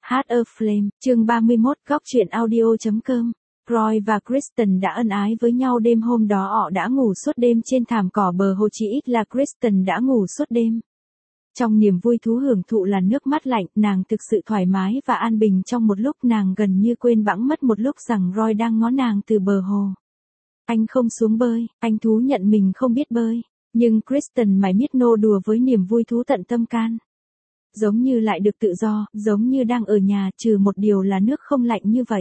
Heart of Flame, chương 31, góc truyện audio.com. Roy và Kristen đã ân ái với nhau đêm hôm đó, họ đã ngủ suốt đêm trên thảm cỏ bờ hồ, chỉ ít là Kristen đã ngủ suốt đêm. Trong niềm vui thú hưởng thụ là nước mắt lạnh, nàng thực sự thoải mái và an bình trong một lúc, nàng gần như quên bẵng mất một lúc rằng Roy đang ngó nàng từ bờ hồ. Anh không xuống bơi, anh thú nhận mình không biết bơi, nhưng Kristen mải miết nô đùa với niềm vui thú tận tâm can. Giống như lại được tự do, giống như đang ở nhà, trừ một điều là nước không lạnh như vậy.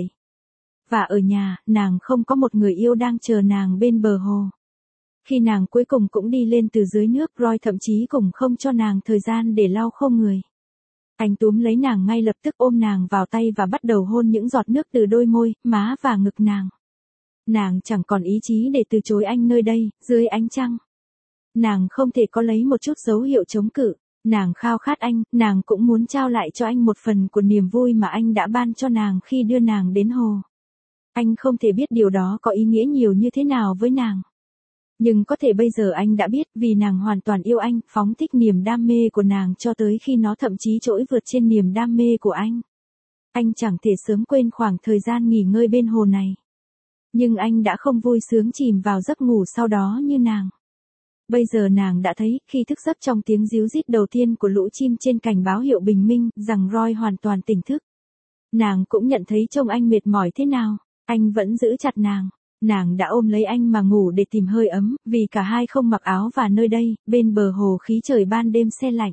Và ở nhà, nàng không có một người yêu đang chờ nàng bên bờ hồ. Khi nàng cuối cùng cũng đi lên từ dưới nước, Roy thậm chí cũng không cho nàng thời gian để lau khô người. Anh túm lấy nàng ngay lập tức, ôm nàng vào tay và bắt đầu hôn những giọt nước từ đôi môi, má và ngực nàng. Nàng chẳng còn ý chí để từ chối anh nơi đây, dưới ánh trăng. Nàng không thể có lấy một chút dấu hiệu chống cự. Nàng khao khát anh, nàng cũng muốn trao lại cho anh một phần của niềm vui mà anh đã ban cho nàng khi đưa nàng đến hồ. Anh không thể biết điều đó có ý nghĩa nhiều như thế nào với nàng. Nhưng có thể bây giờ anh đã biết, vì nàng hoàn toàn yêu anh, phóng thích niềm đam mê của nàng cho tới khi nó thậm chí trỗi vượt trên niềm đam mê của anh. Anh chẳng thể sớm quên khoảng thời gian nghỉ ngơi bên hồ này. Nhưng anh đã không vui sướng chìm vào giấc ngủ sau đó như nàng. Bây giờ nàng đã thấy, khi thức giấc trong tiếng ríu rít đầu tiên của lũ chim trên cành báo hiệu bình minh, rằng Roy hoàn toàn tỉnh thức. Nàng cũng nhận thấy trông anh mệt mỏi thế nào, anh vẫn giữ chặt nàng. Nàng đã ôm lấy anh mà ngủ để tìm hơi ấm, vì cả hai không mặc áo, và nơi đây, bên bờ hồ, khí trời ban đêm se lạnh.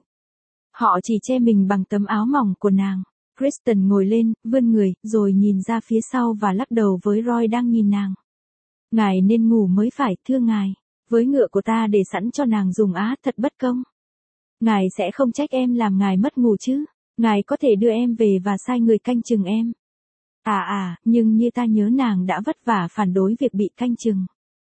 Họ chỉ che mình bằng tấm áo mỏng của nàng. Kristen ngồi lên, vươn người, rồi nhìn ra phía sau và lắc đầu với Roy đang nhìn nàng. Ngài nên ngủ mới phải, thưa ngài. Với ngựa của ta để sẵn cho nàng dùng á, thật bất công. Ngài sẽ không trách em làm ngài mất ngủ chứ. Ngài có thể đưa em về và sai người canh chừng em. Nhưng như ta nhớ nàng đã vất vả phản đối việc bị canh chừng.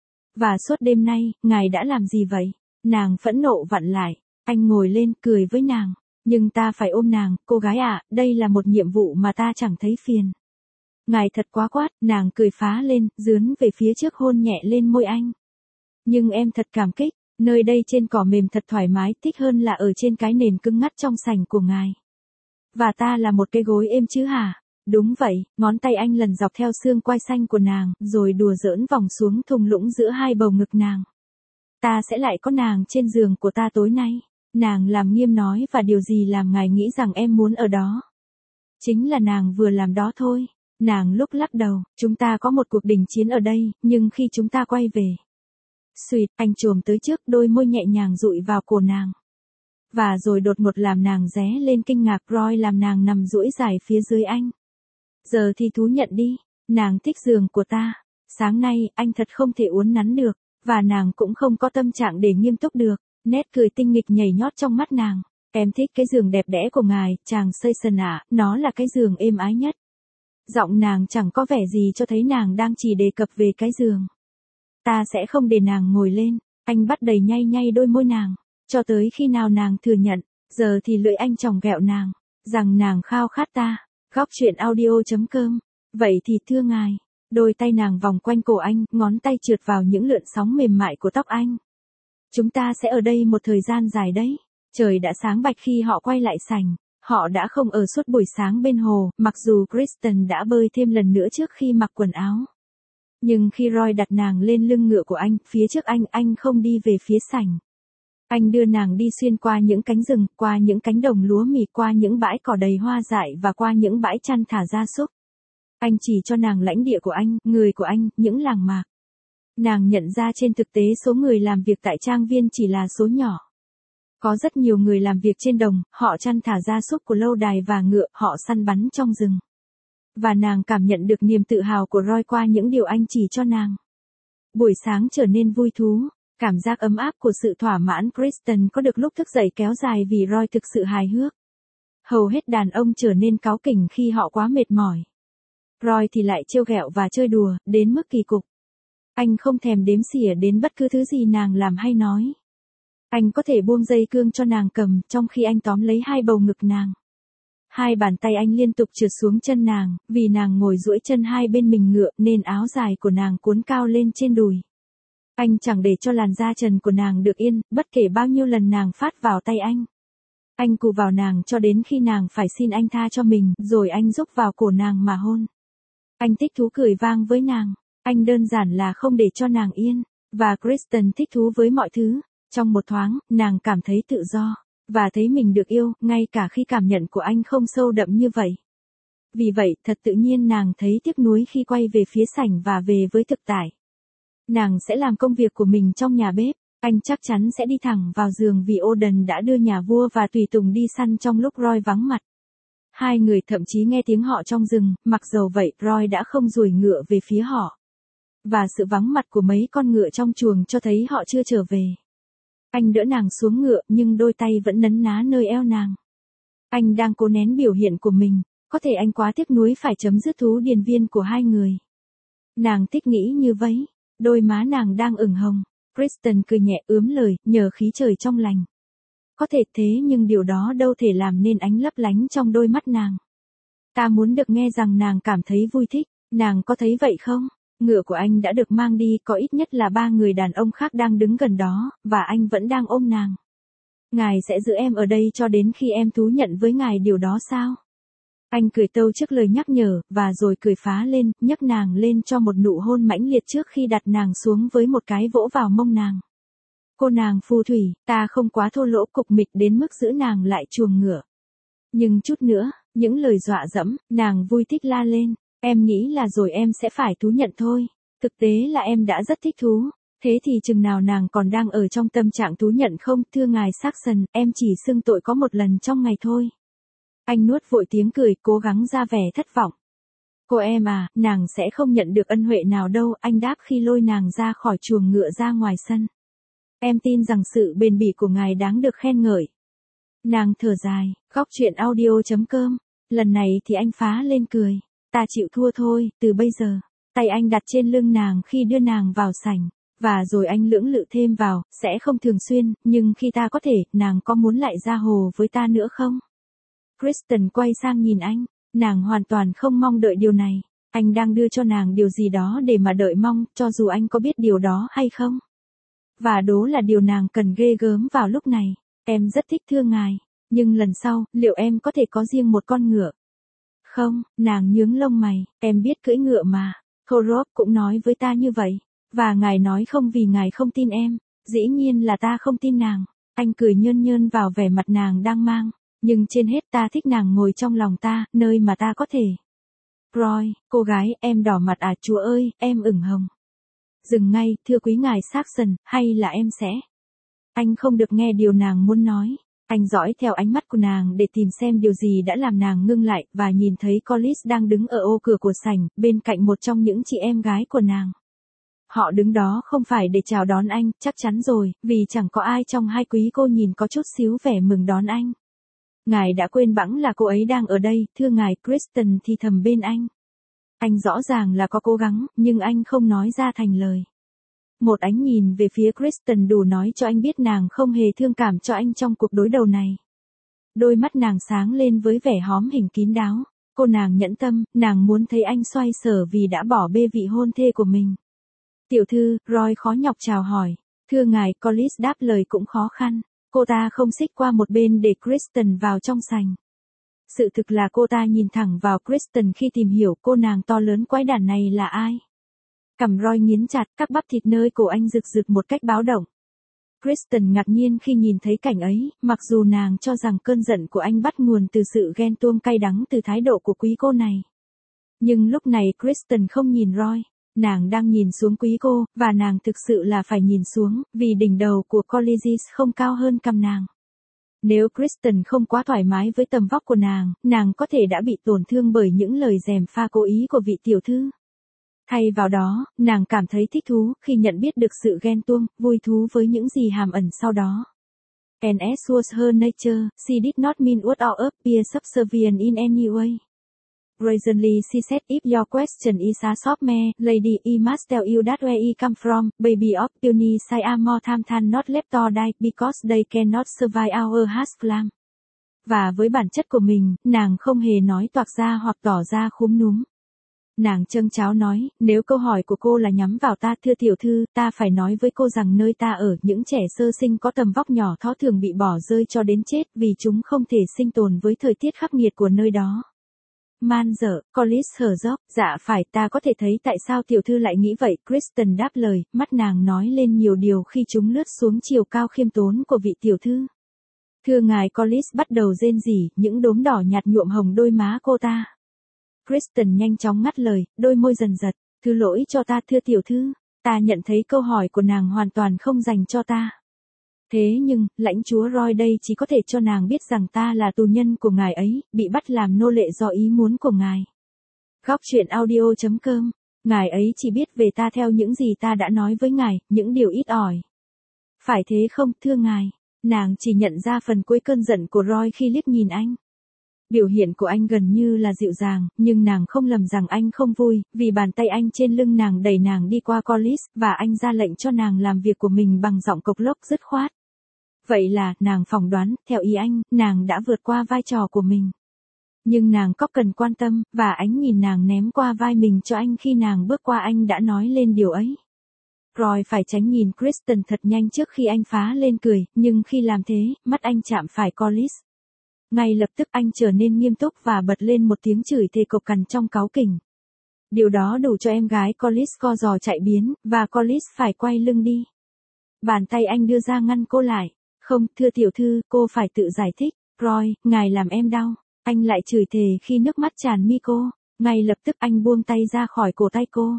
Và suốt đêm nay, ngài đã làm gì vậy? Nàng phẫn nộ vặn lại. Anh ngồi lên, cười với nàng. Nhưng ta phải ôm nàng, cô gái ạ, đây là một nhiệm vụ mà ta chẳng thấy phiền. Ngài thật quá quát, nàng cười phá lên, dướn về phía trước hôn nhẹ lên môi anh. Nhưng em thật cảm kích, nơi đây trên cỏ mềm thật thoải mái, thích hơn là ở trên cái nền cứng ngắt trong sành của ngài. Và ta là một cái gối êm chứ hả? Đúng vậy, ngón tay anh lần dọc theo xương quai xanh của nàng, rồi đùa giỡn vòng xuống thung lũng giữa hai bầu ngực nàng. Ta sẽ lại có nàng trên giường của ta tối nay. Nàng làm nghiêm nói, và điều gì làm ngài nghĩ rằng em muốn ở đó? Chính là nàng vừa làm đó thôi. Nàng lúc lắc đầu, chúng ta có một cuộc đình chiến ở đây, nhưng khi chúng ta quay về. Xuyệt, anh chồm tới trước, đôi môi nhẹ nhàng dụi vào cổ nàng. Và rồi đột ngột làm nàng ré lên kinh ngạc. Roy làm nàng nằm duỗi dài phía dưới anh. Giờ thì thú nhận đi, nàng thích giường của ta. Sáng nay, anh thật không thể uốn nắn được, và nàng cũng không có tâm trạng để nghiêm túc được. Nét cười tinh nghịch nhảy nhót trong mắt nàng. Em thích cái giường đẹp đẽ của ngài, chàng Satan ạ, nó là cái giường êm ái nhất. Giọng nàng chẳng có vẻ gì cho thấy nàng đang chỉ đề cập về cái giường. Ta sẽ không để nàng ngồi lên. Anh bắt đầy nhay nhay đôi môi nàng, cho tới khi nào nàng thừa nhận. Giờ thì lưỡi anh chòng ghẹo nàng, rằng nàng khao khát ta. Góc truyện audio.com. Vậy thì thưa ngài. Đôi tay nàng vòng quanh cổ anh, ngón tay trượt vào những lượn sóng mềm mại của tóc anh. Chúng ta sẽ ở đây một thời gian dài đấy. Trời đã sáng bạch khi họ quay lại sảnh. Họ đã không ở suốt buổi sáng bên hồ, mặc dù Kristen đã bơi thêm lần nữa trước khi mặc quần áo. Nhưng khi Roy đặt nàng lên lưng ngựa của anh, phía trước anh không đi về phía sảnh. Anh đưa nàng đi xuyên qua những cánh rừng, qua những cánh đồng lúa mì, qua những bãi cỏ đầy hoa dại và qua những bãi chăn thả gia súc. Anh chỉ cho nàng lãnh địa của anh, người của anh, những làng mạc. Nàng nhận ra trên thực tế số người làm việc tại trang viên chỉ là số nhỏ. Có rất nhiều người làm việc trên đồng, họ chăn thả gia súc của lâu đài và ngựa, họ săn bắn trong rừng. Và nàng cảm nhận được niềm tự hào của Roy qua những điều anh chỉ cho nàng. Buổi sáng trở nên vui thú, cảm giác ấm áp của sự thỏa mãn. Kristen có được lúc thức dậy kéo dài vì Roy thực sự hài hước. Hầu hết đàn ông trở nên cáu kỉnh khi họ quá mệt mỏi. Roy thì lại trêu ghẹo và chơi đùa, đến mức kỳ cục. Anh không thèm đếm xỉa đến bất cứ thứ gì nàng làm hay nói. Anh có thể buông dây cương cho nàng cầm, trong khi anh tóm lấy hai bầu ngực nàng. Hai bàn tay anh liên tục trượt xuống chân nàng, vì nàng ngồi duỗi chân hai bên mình ngựa nên áo dài của nàng cuốn cao lên trên đùi. Anh chẳng để cho làn da trần của nàng được yên, bất kể bao nhiêu lần nàng phát vào tay anh. Anh cù vào nàng cho đến khi nàng phải xin anh tha cho mình, rồi anh rúc vào cổ nàng mà hôn. Anh thích thú cười vang với nàng. Anh đơn giản là không để cho nàng yên. Và Kristen thích thú với mọi thứ. Trong một thoáng, nàng cảm thấy tự do. Và thấy mình được yêu, ngay cả khi cảm nhận của anh không sâu đậm như vậy. Vì vậy, thật tự nhiên nàng thấy tiếc nuối khi quay về phía sảnh và về với thực tại. Nàng sẽ làm công việc của mình trong nhà bếp. Anh chắc chắn sẽ đi thẳng vào giường vì Odin đã đưa nhà vua và tùy tùng đi săn trong lúc Roy vắng mặt. Hai người thậm chí nghe tiếng họ trong rừng, mặc dầu vậy Roy đã không ruổi ngựa về phía họ. Và sự vắng mặt của mấy con ngựa trong chuồng cho thấy họ chưa trở về. Anh đỡ nàng xuống ngựa nhưng đôi tay vẫn nấn ná nơi eo nàng. Anh đang cố nén biểu hiện của mình, có thể anh quá tiếc nuối phải chấm dứt thú điền viên của hai người. Nàng thích nghĩ như vậy, đôi má nàng đang ửng hồng. Kristen cười nhẹ ướm lời, nhờ khí trời trong lành. Có thể thế nhưng điều đó đâu thể làm nên ánh lấp lánh trong đôi mắt nàng. Ta muốn được nghe rằng nàng cảm thấy vui thích, nàng có thấy vậy không? Ngựa của anh đã được mang đi, có ít nhất là 3 người đàn ông khác đang đứng gần đó, và anh vẫn đang ôm nàng. Ngài sẽ giữ em ở đây cho đến khi em thú nhận với ngài điều đó sao? Anh cười tâu trước lời nhắc nhở, và rồi cười phá lên, nhấc nàng lên cho một nụ hôn mãnh liệt trước khi đặt nàng xuống với một cái vỗ vào mông nàng. Cô nàng phù thủy, ta không quá thô lỗ cục mịch đến mức giữ nàng lại chuồng ngựa. Nhưng chút nữa, những lời dọa dẫm, nàng vui thích la lên, em nghĩ là rồi em sẽ phải thú nhận thôi. Thực tế là em đã rất thích thú. Thế thì chừng nào nàng còn đang ở trong tâm trạng thú nhận không, thưa ngài Saxon, em chỉ xưng tội có một lần trong ngày thôi. Anh nuốt vội tiếng cười, cố gắng ra vẻ thất vọng. Cô em à, nàng sẽ không nhận được ân huệ nào đâu, anh đáp khi lôi nàng ra khỏi chuồng ngựa ra ngoài sân. Em tin rằng sự bền bỉ của ngài đáng được khen ngợi. Nàng thở dài, góc chuyện audio.com. Lần này thì anh phá lên cười. Ta chịu thua thôi, từ bây giờ. Tay anh đặt trên lưng nàng khi đưa nàng vào sảnh. Và rồi anh lưỡng lự thêm vào, sẽ không thường xuyên, nhưng khi ta có thể, nàng có muốn lại ra hồ với ta nữa không? Kristen quay sang nhìn anh, nàng hoàn toàn không mong đợi điều này. Anh đang đưa cho nàng điều gì đó để mà đợi mong, cho dù anh có biết điều đó hay không. Và đó là điều nàng cần ghê gớm vào lúc này. Em rất thích thưa ngài, nhưng lần sau, liệu em có thể có riêng một con ngựa? Không, nàng nhướng lông mày, em biết cưỡi ngựa mà. Thorop cũng nói với ta như vậy. Và ngài nói không vì ngài không tin em. Dĩ nhiên là ta không tin nàng. Anh cười nhơn nhơn vào vẻ mặt nàng đang mang. Nhưng trên hết ta thích nàng ngồi trong lòng ta, nơi mà ta có thể. Roy, cô gái, em đỏ mặt à, chúa ơi, em ửng hồng. Dừng ngay, thưa quý ngài Saxon, hay là em sẽ? Anh không được nghe điều nàng muốn nói. Anh dõi theo ánh mắt của nàng để tìm xem điều gì đã làm nàng ngưng lại, và nhìn thấy Collis đang đứng ở ô cửa của sảnh, bên cạnh một trong những chị em gái của nàng. Họ đứng đó không phải để chào đón anh, chắc chắn rồi, vì chẳng có ai trong hai quý cô nhìn có chút xíu vẻ mừng đón anh. Ngài đã quên bẵng là cô ấy đang ở đây, thưa ngài, Kristen thì thầm bên anh. Anh rõ ràng là có cố gắng, nhưng anh không nói ra thành lời. Một ánh nhìn về phía Kristen đủ nói cho anh biết nàng không hề thương cảm cho anh trong cuộc đối đầu này. Đôi mắt nàng sáng lên với vẻ hóm hình kín đáo. Cô nàng nhẫn tâm, nàng muốn thấy anh xoay sở vì đã bỏ bê vị hôn thê của mình. Tiểu thư, Roy khó nhọc chào hỏi. Thưa ngài, Collis đáp lời cũng khó khăn. Cô ta không xích qua một bên để Kristen vào trong sảnh. Sự thực là cô ta nhìn thẳng vào Kristen khi tìm hiểu cô nàng to lớn quái đản này là ai. Cằm Roy nghiến chặt, các bắp thịt nơi cổ anh rực rực một cách báo động. Kristen ngạc nhiên khi nhìn thấy cảnh ấy, mặc dù nàng cho rằng cơn giận của anh bắt nguồn từ sự ghen tuông cay đắng từ thái độ của quý cô này. Nhưng lúc này Kristen không nhìn Roy, nàng đang nhìn xuống quý cô, và nàng thực sự là phải nhìn xuống, vì đỉnh đầu của Collis không cao hơn cằm nàng. Nếu Kristen không quá thoải mái với tầm vóc của nàng có thể đã bị tổn thương bởi những lời gièm pha cố ý của vị tiểu thư. Thay vào đó, nàng cảm thấy thích thú khi nhận biết được sự ghen tuông, vui thú với những gì hàm ẩn sau đó. And as was her nature, she did not mean what or appear subservient in any way. Brazenly she said, if your question is a soft me, lady, I must tell you that where I come from, baby of puny say are more time than not left or die, because they cannot survive our harsh clam. Và với bản chất của mình, nàng không hề nói toạc ra hoặc tỏ ra khúm núm. Nàng châng cháo nói, nếu câu hỏi của cô là nhắm vào ta, thưa tiểu thư, ta phải nói với cô rằng nơi ta ở, những trẻ sơ sinh có tầm vóc nhỏ thó thường bị bỏ rơi cho đến chết vì chúng không thể sinh tồn với thời tiết khắc nghiệt của nơi đó. Man dở, Collis hở dốc, dạ phải, ta có thể thấy tại sao tiểu thư lại nghĩ vậy, Kristen đáp lời, mắt nàng nói lên nhiều điều khi chúng lướt xuống chiều cao khiêm tốn của vị tiểu thư. Thưa ngài, Collis bắt đầu rên rỉ, những đốm đỏ nhạt nhuộm hồng đôi má cô ta. Kristen nhanh chóng ngắt lời, đôi môi dần giật, thứ lỗi cho ta thưa tiểu thư, ta nhận thấy câu hỏi của nàng hoàn toàn không dành cho ta. Thế nhưng, lãnh chúa Roy đây chỉ có thể cho nàng biết rằng ta là tù nhân của ngài ấy, bị bắt làm nô lệ do ý muốn của ngài. Góc truyện audio.com, ngài ấy chỉ biết về ta theo những gì ta đã nói với ngài, những điều ít ỏi. Phải thế không, thưa ngài? Nàng chỉ nhận ra phần cuối cơn giận của Roy khi liếc nhìn anh. Biểu hiện của anh gần như là dịu dàng, nhưng nàng không lầm rằng anh không vui, vì bàn tay anh trên lưng nàng đẩy nàng đi qua Collis, và anh ra lệnh cho nàng làm việc của mình bằng giọng cộc lốc dứt khoát. Vậy là, nàng phỏng đoán, theo ý anh, nàng đã vượt qua vai trò của mình. Nhưng nàng có cần quan tâm, và ánh nhìn nàng ném qua vai mình cho anh khi nàng bước qua anh đã nói lên điều ấy. Roy phải tránh nhìn Kristen thật nhanh trước khi anh phá lên cười, nhưng khi làm thế, mắt anh chạm phải Collis. Ngay lập tức anh trở nên nghiêm túc và bật lên một tiếng chửi thề cộc cằn trong cáu kỉnh. Điều đó đủ cho em gái Collis co giò chạy biến, và Collis phải quay lưng đi. Bàn tay anh đưa ra ngăn cô lại. Không, thưa tiểu thư, cô phải tự giải thích. Roy, ngài làm em đau. Anh lại chửi thề khi nước mắt tràn mi cô. Ngay lập tức anh buông tay ra khỏi cổ tay cô.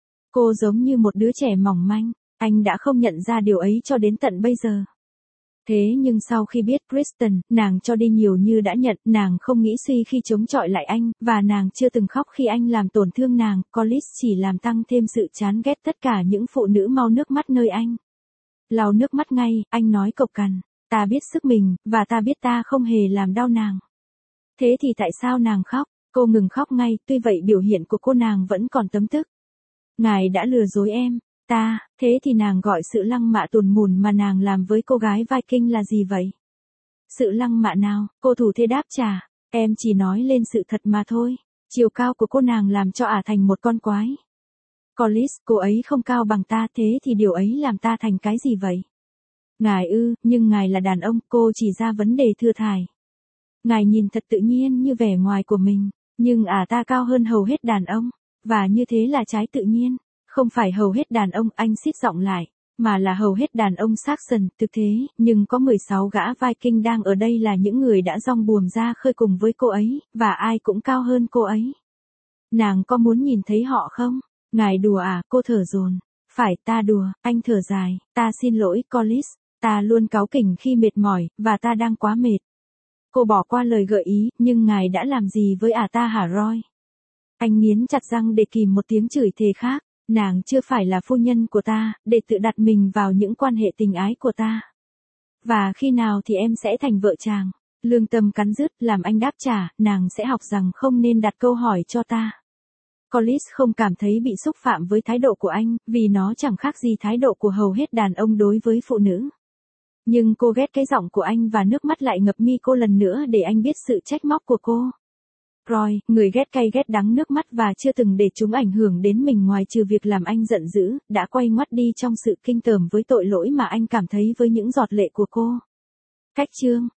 Cô giống như một đứa trẻ mỏng manh. Anh đã không nhận ra điều ấy cho đến tận bây giờ. Thế nhưng sau khi biết Kristen, nàng cho đi nhiều như đã nhận, nàng không nghĩ suy khi chống chọi lại anh, và nàng chưa từng khóc khi anh làm tổn thương nàng, Collis chỉ làm tăng thêm sự chán ghét tất cả những phụ nữ mau nước mắt nơi anh. Lau nước mắt ngay, anh nói cộc cằn, ta biết sức mình, và ta biết ta không hề làm đau nàng. Thế thì tại sao nàng khóc? Cô ngừng khóc ngay, tuy vậy biểu hiện của cô nàng vẫn còn tấm tức. Ngài đã lừa dối em. Thế thì nàng gọi sự lăng mạ tủn mủn mà nàng làm với cô gái Viking là gì vậy? Sự lăng mạ nào? Cô thủ thê đáp trả, em chỉ nói lên sự thật mà thôi. Chiều cao của cô nàng làm cho ả thành một con quái. Collis, cô ấy không cao bằng ta, thế thì điều ấy làm ta thành cái gì vậy? Ngài nhưng ngài là đàn ông, cô chỉ ra vấn đề thưa thải. Ngài nhìn thật tự nhiên như vẻ ngoài của mình, nhưng ta cao hơn hầu hết đàn ông, và như thế là trái tự nhiên. Không phải hầu hết đàn ông, anh xít giọng lại, mà là hầu hết đàn ông Saxon, thực thế, nhưng có 16 gã Viking đang ở đây là những người đã dong buồm ra khơi cùng với cô ấy, và ai cũng cao hơn cô ấy. Nàng có muốn nhìn thấy họ không? Ngài đùa à? Cô thở dồn. Phải, ta đùa, anh thở dài, ta xin lỗi, Collis, ta luôn cáu kỉnh khi mệt mỏi, và ta đang quá mệt. Cô bỏ qua lời gợi ý, nhưng ngài đã làm gì với ta hả Roy? Anh nghiến chặt răng để kìm một tiếng chửi thề khác. Nàng chưa phải là phu nhân của ta, để tự đặt mình vào những quan hệ tình ái của ta. Và khi nào thì em sẽ thành vợ chàng? Lương tâm cắn rứt, làm anh đáp trả, nàng sẽ học rằng không nên đặt câu hỏi cho ta. Collis không cảm thấy bị xúc phạm với thái độ của anh, vì nó chẳng khác gì thái độ của hầu hết đàn ông đối với phụ nữ. Nhưng cô ghét cái giọng của anh và nước mắt lại ngập mi cô lần nữa để anh biết sự trách móc của cô. Roy, người ghét cay ghét đắng nước mắt và chưa từng để chúng ảnh hưởng đến mình ngoài trừ việc làm anh giận dữ, đã quay ngoắt đi trong sự kinh tởm với tội lỗi mà anh cảm thấy với những giọt lệ của cô. Cách chương